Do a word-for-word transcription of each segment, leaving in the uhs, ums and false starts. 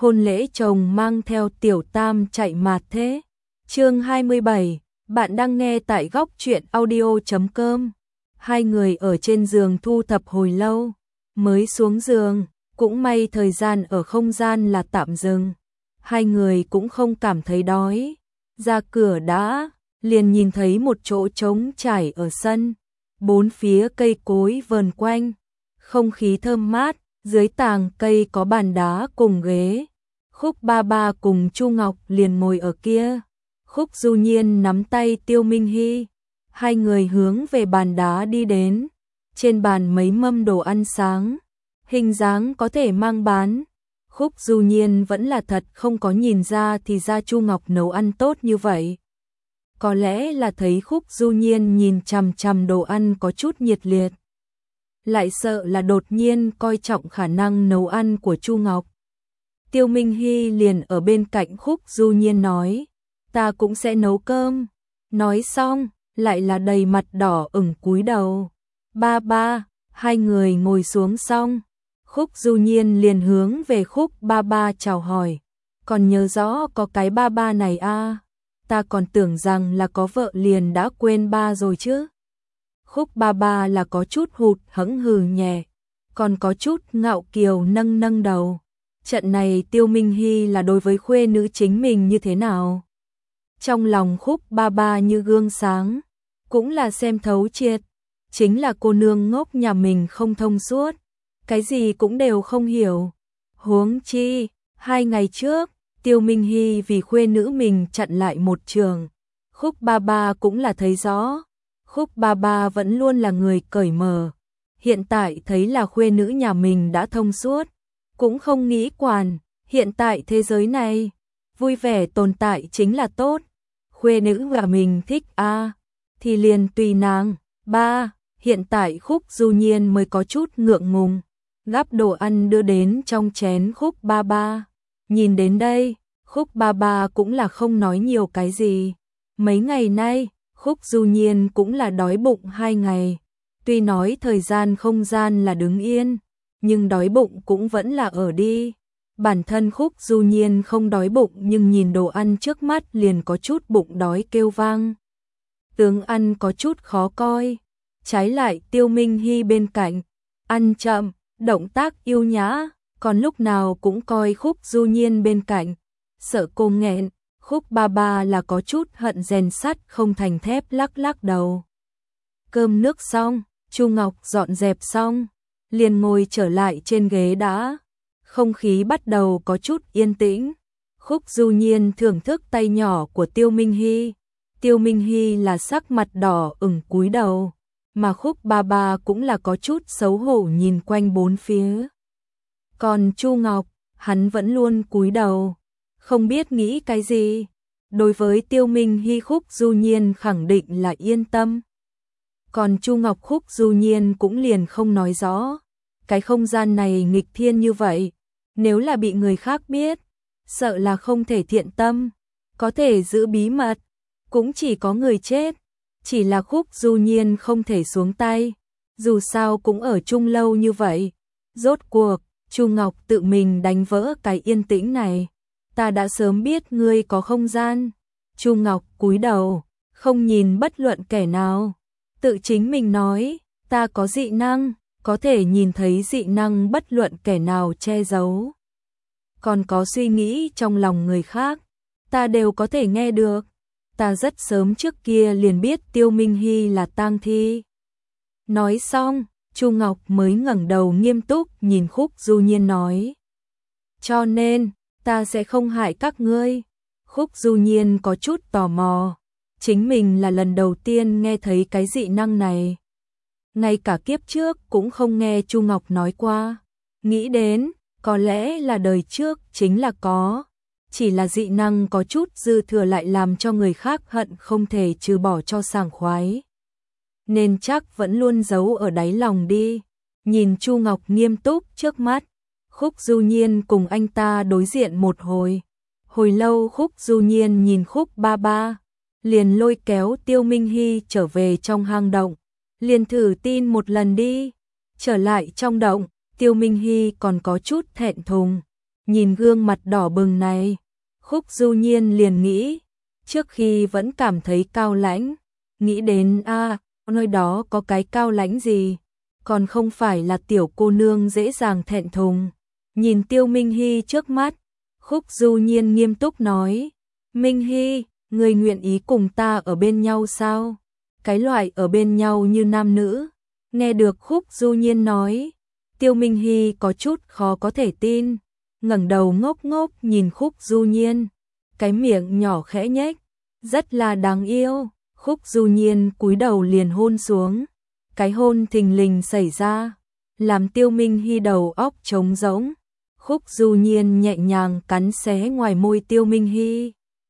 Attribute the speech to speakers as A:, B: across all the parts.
A: hôn lễ chồng mang theo tiểu tam chạy mạt thế. Chương hai mươi bảy, bạn đang nghe tại góc truyện audio chấm com. Hai người ở trên giường thu thập hồi lâu, mới xuống giường, cũng may thời gian ở không gian là tạm dừng. Hai người cũng không cảm thấy đói, ra cửa đã, liền nhìn thấy một chỗ trống trải ở sân, bốn phía cây cối vờn quanh, không khí thơm mát, dưới tàng cây có bàn đá cùng ghế. Khúc Ba Ba cùng Chu Ngọc liền ngồi ở kia. Khúc Du Nhiên nắm tay Tiêu Minh Hy, hai người hướng về bàn đá đi đến. Trên bàn mấy mâm đồ ăn sáng, hình dáng có thể mang bán. Khúc Du Nhiên vẫn là thật không có nhìn ra thì ra Chu Ngọc nấu ăn tốt như vậy. Có lẽ là thấy Khúc Du Nhiên nhìn chằm chằm đồ ăn có chút nhiệt liệt, lại sợ là đột nhiên coi trọng khả năng nấu ăn của Chu Ngọc. Tiêu Minh Hy liền ở bên cạnh Khúc Du Nhiên nói, ta cũng sẽ nấu cơm. Nói xong, lại là đầy mặt đỏ ửng cúi đầu. Ba ba, hai người ngồi xuống xong, Khúc Du Nhiên liền hướng về Khúc Ba Ba chào hỏi. Còn nhớ rõ có cái ba ba này à? Ta còn tưởng rằng là có vợ liền đã quên ba rồi chứ. Khúc Ba Ba là có chút hụt hẫng hừ nhẹ, còn có chút ngạo kiều nâng nâng đầu. Trận này Tiêu Minh Hy là đối với khuê nữ chính mình như thế nào? Trong lòng Khúc Ba Ba như gương sáng, cũng là xem thấu triệt, chính là cô nương ngốc nhà mình không thông suốt, cái gì cũng đều không hiểu. Huống chi, hai ngày trước, Tiêu Minh Hy vì khuê nữ mình chặn lại một trường, Khúc Ba Ba cũng là thấy rõ. Khúc Ba Ba vẫn luôn là người cởi mở, hiện tại thấy là khuê nữ nhà mình đã thông suốt, cũng không nghĩ quản. Hiện tại thế giới này, vui vẻ tồn tại chính là tốt. Khuê nữ và mình thích a à, thì liền tùy nàng. Ba, hiện tại Khúc Du Nhiên mới có chút ngượng ngùng, gắp đồ ăn đưa đến trong chén Khúc Ba Ba. Nhìn đến đây, Khúc Ba Ba cũng là không nói nhiều cái gì. Mấy ngày nay, Khúc Du Nhiên cũng là đói bụng hai ngày. Tuy nói thời gian không gian là đứng yên, nhưng đói bụng cũng vẫn là ở đi. Bản thân Khúc Du Nhiên không đói bụng nhưng nhìn đồ ăn trước mắt liền có chút bụng đói kêu vang. Tướng ăn có chút khó coi. Trái lại Tiêu Minh Hy bên cạnh, ăn chậm, động tác yêu nhã, còn lúc nào cũng coi Khúc Du Nhiên bên cạnh, sợ cô nghẹn. Khúc Ba Ba là có chút hận rèn sắt không thành thép, lắc lắc đầu. Cơm nước xong, Chu Ngọc dọn dẹp xong, liền ngồi trở lại trên ghế đã. Không khí bắt đầu có chút yên tĩnh. Khúc Du Nhiên thưởng thức tay nhỏ của Tiêu Minh Hy. Tiêu Minh Hy là sắc mặt đỏ ửng cúi đầu, mà Khúc Ba Ba cũng là có chút xấu hổ nhìn quanh bốn phía. Còn Chu Ngọc, hắn vẫn luôn cúi đầu, không biết nghĩ cái gì. Đối với Tiêu Minh Hy, Khúc Du Nhiên khẳng định là yên tâm. Còn Chu Ngọc, Khúc Du Nhiên cũng liền không nói rõ. Cái không gian này nghịch thiên như vậy, nếu là bị người khác biết, sợ là không thể thiện tâm. Có thể giữ bí mật, cũng chỉ có người chết. Chỉ là Khúc Du Nhiên không thể xuống tay, dù sao cũng ở chung lâu như vậy. Rốt cuộc, Chu Ngọc tự mình đánh vỡ cái yên tĩnh này. Ta đã sớm biết ngươi có không gian. Chu Ngọc cúi đầu, không nhìn bất luận kẻ nào. Tự chính mình nói, ta có dị năng, có thể nhìn thấy dị năng bất luận kẻ nào che giấu. Còn có suy nghĩ trong lòng người khác, ta đều có thể nghe được. Ta rất sớm trước kia liền biết Tiêu Minh Hy là tang thi. Nói xong, Chu Ngọc mới ngẩng đầu nghiêm túc nhìn Khúc Du Nhiên nói. Cho nên, ta sẽ không hại các ngươi. Khúc Du Nhiên có chút tò mò, chính mình là lần đầu tiên nghe thấy cái dị năng này. Ngay cả kiếp trước cũng không nghe Chu Ngọc nói qua. Nghĩ đến, có lẽ là đời trước chính là có. Chỉ là dị năng có chút dư thừa lại làm cho người khác hận không thể trừ bỏ cho sảng khoái. Nên chắc vẫn luôn giấu ở đáy lòng đi. Nhìn Chu Ngọc nghiêm túc trước mắt, Khúc Du Nhiên cùng anh ta đối diện một hồi. Hồi lâu Khúc Du Nhiên nhìn Khúc Ba Ba, liền lôi kéo Tiêu Minh Hy trở về trong hang động. Liền thử tin một lần đi. Trở lại trong động, Tiêu Minh Hy còn có chút thẹn thùng. Nhìn gương mặt đỏ bừng này, Khúc Du Nhiên liền nghĩ, trước khi vẫn cảm thấy cao lãnh, nghĩ đến a, à, nơi đó có cái cao lãnh gì, còn không phải là tiểu cô nương dễ dàng thẹn thùng. Nhìn Tiêu Minh Hy trước mắt, Khúc Du Nhiên nghiêm túc nói, Minh Hy, người nguyện ý cùng ta ở bên nhau sao? Cái loại ở bên nhau như nam nữ. Nghe được Khúc Du Nhiên nói, Tiêu Minh Hy có chút khó có thể tin, ngẩng đầu ngốc ngốc nhìn Khúc Du Nhiên, cái miệng nhỏ khẽ nhếch, rất là đáng yêu. Khúc Du Nhiên cúi đầu liền hôn xuống, cái hôn thình lình xảy ra, làm Tiêu Minh Hy đầu óc trống rỗng. Khúc Du Nhiên nhẹ nhàng cắn xé ngoài môi Tiêu Minh Hy.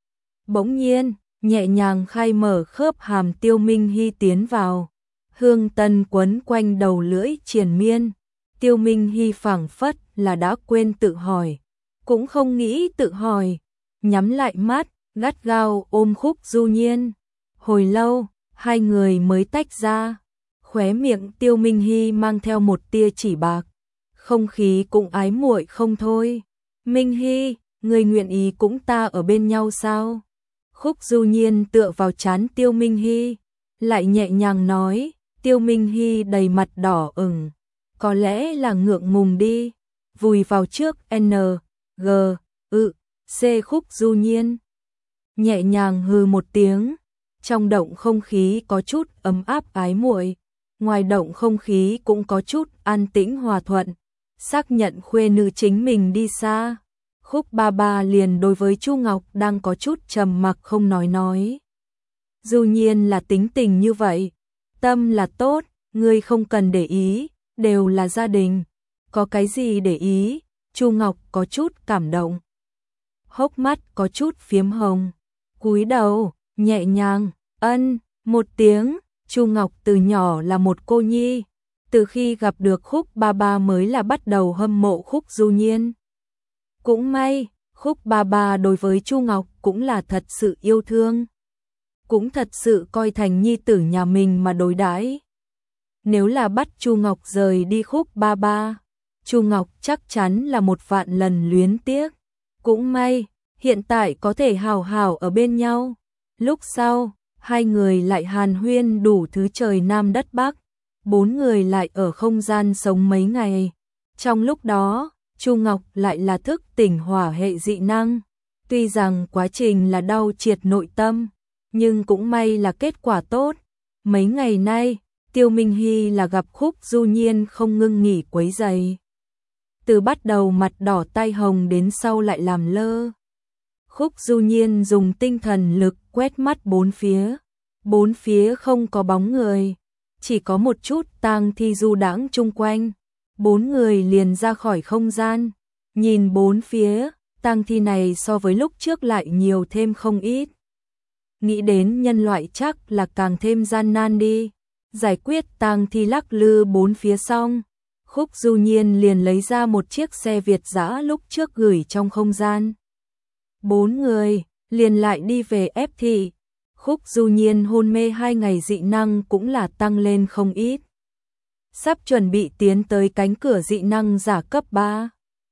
A: Bỗng nhiên, nhẹ nhàng khai mở khớp hàm Tiêu Minh Hy tiến vào, hương tân quấn quanh đầu lưỡi triền miên. Tiêu Minh Hy phảng phất là đã quên tự hỏi, cũng không nghĩ tự hỏi, nhắm lại mắt, gắt gao ôm Khúc Du Nhiên. Hồi lâu, hai người mới tách ra, khóe miệng Tiêu Minh Hy mang theo một tia chỉ bạc, không khí cũng ái muội không thôi. Minh Hy, người nguyện ý cũng ta ở bên nhau sao? Khúc Du Nhiên tựa vào trán Tiêu Minh Hy, lại nhẹ nhàng nói. Tiêu Minh Hy đầy mặt đỏ ửng, có lẽ là ngượng ngùng đi, vùi vào trước N, G, ự, C. Khúc Du Nhiên nhẹ nhàng hừ một tiếng, trong động không khí có chút ấm áp ái muội, ngoài động không khí cũng có chút an tĩnh hòa thuận, xác nhận khuê nữ chính mình đi xa. Khúc ba ba liền đối với Chu Ngọc đang có chút trầm mặc không nói nói. Du Nhiên là tính tình như vậy, tâm là tốt, ngươi không cần để ý, đều là gia đình, có cái gì để ý. Chu Ngọc có chút cảm động, hốc mắt có chút phiếm hồng, cúi đầu, nhẹ nhàng, ân, một tiếng. Chu Ngọc từ nhỏ là một cô nhi, từ khi gặp được Khúc ba ba mới là bắt đầu hâm mộ Khúc Du Nhiên. Cũng may, Khúc ba ba đối với Chu Ngọc cũng là thật sự yêu thương, cũng thật sự coi thành nhi tử nhà mình mà đối đãi. Nếu là bắt Chu Ngọc rời đi Khúc ba ba, Chu Ngọc chắc chắn là một vạn lần luyến tiếc. Cũng may, hiện tại có thể hào hào ở bên nhau. Lúc sau, hai người lại hàn huyên đủ thứ trời Nam đất Bắc, bốn người lại ở không gian sống mấy ngày. Trong lúc đó, Chu Ngọc lại là thức tỉnh hỏa hệ dị năng. Tuy rằng quá trình là đau triệt nội tâm, nhưng cũng may là kết quả tốt. Mấy ngày nay, Tiêu Minh Hy là gặp Khúc Du Nhiên không ngưng nghỉ quấy rầy. Từ bắt đầu mặt đỏ tai hồng đến sau lại làm lơ. Khúc Du Nhiên dùng tinh thần lực quét mắt bốn phía. Bốn phía không có bóng người, chỉ có một chút tang thi du đãng chung quanh. Bốn người liền ra khỏi không gian, nhìn bốn phía, tang thi này so với lúc trước lại nhiều thêm không ít. Nghĩ đến nhân loại chắc là càng thêm gian nan đi. Giải quyết tang thi lắc lư bốn phía xong, Khúc Du Nhiên liền lấy ra một chiếc xe Việt dã lúc trước gửi trong không gian. Bốn người liền lại đi về ép thị. Khúc Du Nhiên hôn mê hai ngày dị năng cũng là tăng lên không ít. Sắp chuẩn bị tiến tới cánh cửa dị năng giả cấp ba.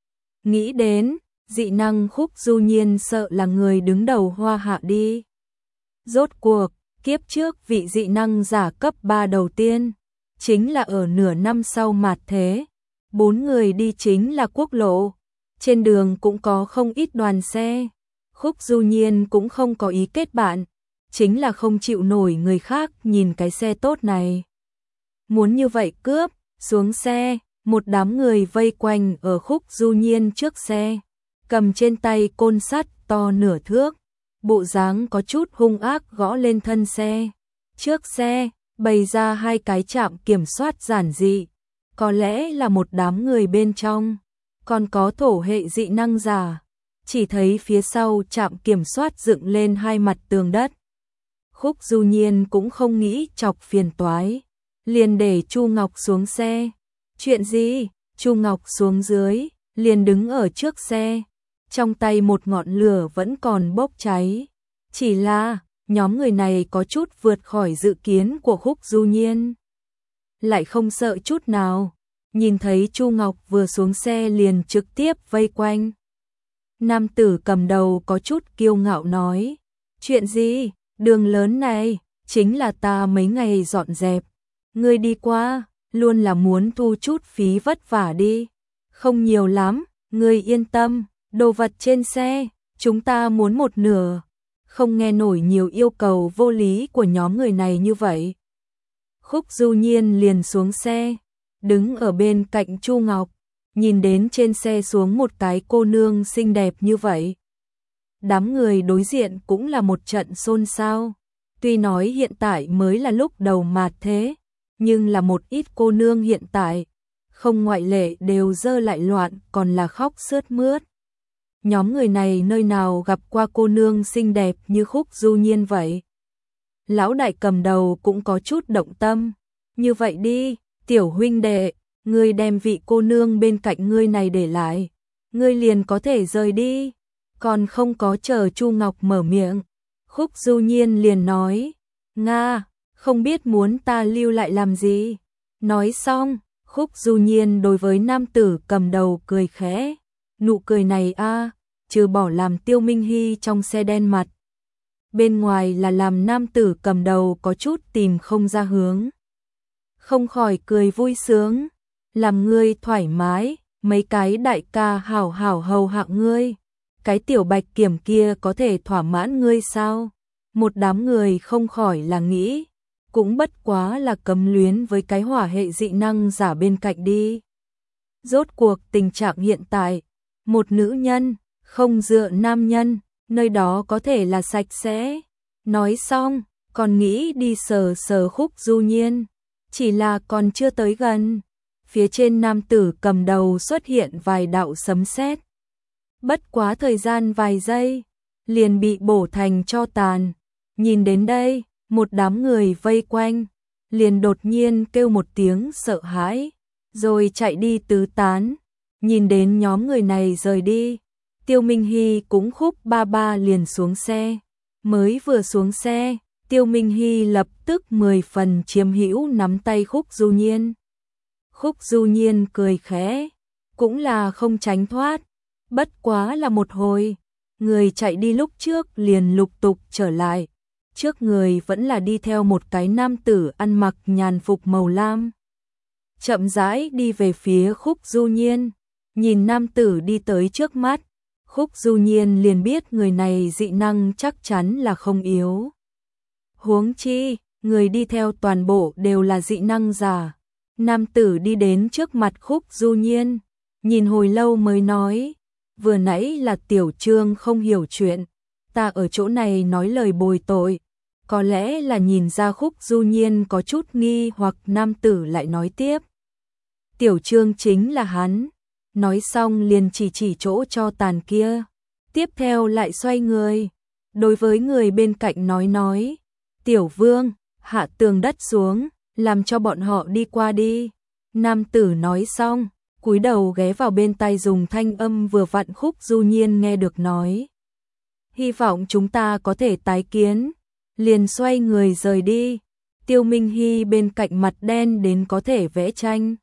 A: Nghĩ đến, dị năng Khúc Du Nhiên sợ là người đứng đầu Hoa Hạ đi. Rốt cuộc, kiếp trước vị dị năng giả cấp ba đầu tiên, chính là ở nửa năm sau mạt thế. Bốn người đi chính là quốc lộ, trên đường cũng có không ít đoàn xe. Khúc Du Nhiên cũng không có ý kết bạn, chính là không chịu nổi người khác nhìn cái xe tốt này. Muốn như vậy cướp, xuống xe, một đám người vây quanh ở Khúc Du Nhiên trước xe, cầm trên tay côn sắt to nửa thước, bộ dáng có chút hung ác gõ lên thân xe. Trước xe, bày ra hai cái trạm kiểm soát giản dị, có lẽ là một đám người bên trong, còn có thổ hệ dị năng giả. Chỉ thấy phía sau trạm kiểm soát dựng lên hai mặt tường đất. Khúc Du Nhiên cũng không nghĩ chọc phiền toái, liền để Chu Ngọc xuống xe. Chuyện gì? Chu Ngọc xuống dưới, liền đứng ở trước xe, trong tay một ngọn lửa vẫn còn bốc cháy. Chỉ là, nhóm người này có chút vượt khỏi dự kiến của Khúc Du Nhiên. Lại không sợ chút nào, nhìn thấy Chu Ngọc vừa xuống xe liền trực tiếp vây quanh. Nam tử cầm đầu có chút kiêu ngạo nói, chuyện gì, đường lớn này, chính là ta mấy ngày dọn dẹp. Ngươi đi qua, luôn là muốn thu chút phí vất vả đi. Không nhiều lắm, ngươi yên tâm, đồ vật trên xe, chúng ta muốn một nửa. Không nghe nổi nhiều yêu cầu vô lý của nhóm người này như vậy. Khúc Du Nhiên liền xuống xe, đứng ở bên cạnh Chu Ngọc, nhìn đến trên xe xuống một cái cô nương xinh đẹp như vậy. Đám người đối diện cũng là một trận xôn xao. Tuy nói hiện tại mới là lúc đầu mạt thế, nhưng là một ít cô nương hiện tại, không ngoại lệ đều dơ lại loạn còn là khóc sướt mướt. Nhóm người này nơi nào gặp qua cô nương xinh đẹp như Khúc Du Nhiên vậy. Lão đại cầm đầu cũng có chút động tâm. Như vậy đi, tiểu huynh đệ, ngươi đem vị cô nương bên cạnh ngươi này để lại. Ngươi liền có thể rời đi. Còn không có chờ Chu Ngọc mở miệng. Khúc Du Nhiên liền nói, Nga, không biết muốn ta lưu lại làm gì. Nói xong, Khúc Du Nhiên đối với nam tử cầm đầu cười khẽ. Nụ cười này a, trừ bỏ làm Tiêu Minh Hy trong xe đen mặt. Bên ngoài là làm nam tử cầm đầu có chút tìm không ra hướng. Không khỏi cười vui sướng, làm ngươi thoải mái, mấy cái đại ca hảo hảo hầu hạ ngươi. Cái tiểu bạch kiểm kia có thể thỏa mãn ngươi sao? Một đám người không khỏi là nghĩ, cũng bất quá là cấm luyến với cái hỏa hệ dị năng giả bên cạnh đi. Rốt cuộc tình trạng hiện tại, một nữ nhân, không dựa nam nhân, nơi đó có thể là sạch sẽ. Nói xong, còn nghĩ đi sờ sờ Khúc Du Nhiên, chỉ là còn chưa tới gần. Phía trên nam tử cầm đầu xuất hiện vài đạo sấm sét. Bất quá thời gian vài giây, liền bị bổ thành tro tàn. Nhìn đến đây, một đám người vây quanh, liền đột nhiên kêu một tiếng sợ hãi, rồi chạy đi tứ tán. Nhìn đến nhóm người này rời đi, Tiêu Minh Hy cũng Khúc ba ba liền xuống xe. Mới vừa xuống xe, Tiêu Minh Hy lập tức mười phần chiếm hữu nắm tay Khúc Du Nhiên. Khúc Du Nhiên cười khẽ, cũng là không tránh thoát. Bất quá là một hồi, người chạy đi lúc trước liền lục tục trở lại. Trước người vẫn là đi theo một cái nam tử ăn mặc nhàn phục màu lam. Chậm rãi đi về phía Khúc Du Nhiên, nhìn nam tử đi tới trước mắt. Khúc Du Nhiên liền biết người này dị năng chắc chắn là không yếu. Huống chi, người đi theo toàn bộ đều là dị năng giả. Nam tử đi đến trước mặt Khúc Du Nhiên, nhìn hồi lâu mới nói, vừa nãy là Tiểu Trương không hiểu chuyện, ta ở chỗ này nói lời bồi tội. Có lẽ là nhìn ra Khúc Du Nhiên có chút nghi hoặc nam tử lại nói tiếp. Tiểu Trương chính là hắn. Nói xong liền chỉ chỉ chỗ cho tàn kia. Tiếp theo lại xoay người. Đối với người bên cạnh nói nói. Tiểu Vương, hạ tường đất xuống, làm cho bọn họ đi qua đi. Nam tử nói xong, cúi đầu ghé vào bên tai dùng thanh âm vừa vặn Khúc Du Nhiên nghe được nói. Hy vọng chúng ta có thể tái kiến. Liền xoay người rời đi. Tiêu Minh Hy bên cạnh mặt đen đến có thể vẽ tranh.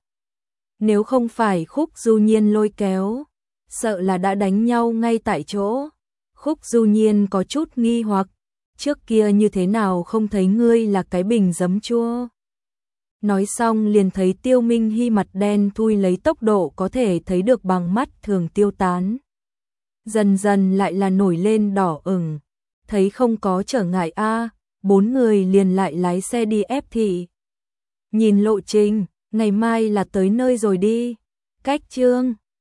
A: Nếu không phải Khúc Du Nhiên lôi kéo, sợ là đã đánh nhau ngay tại chỗ. Khúc Du Nhiên có chút nghi hoặc, trước kia như thế nào không thấy ngươi là cái bình giấm chua. Nói xong liền thấy Tiêu Minh Hy mặt đen thui lấy tốc độ có thể thấy được bằng mắt thường tiêu tán. Dần dần lại là nổi lên đỏ ửng, thấy không có trở ngại a, bốn người liền lại lái xe đi ép thị. Nhìn lộ trình, ngày mai là tới nơi rồi đi. Cách chương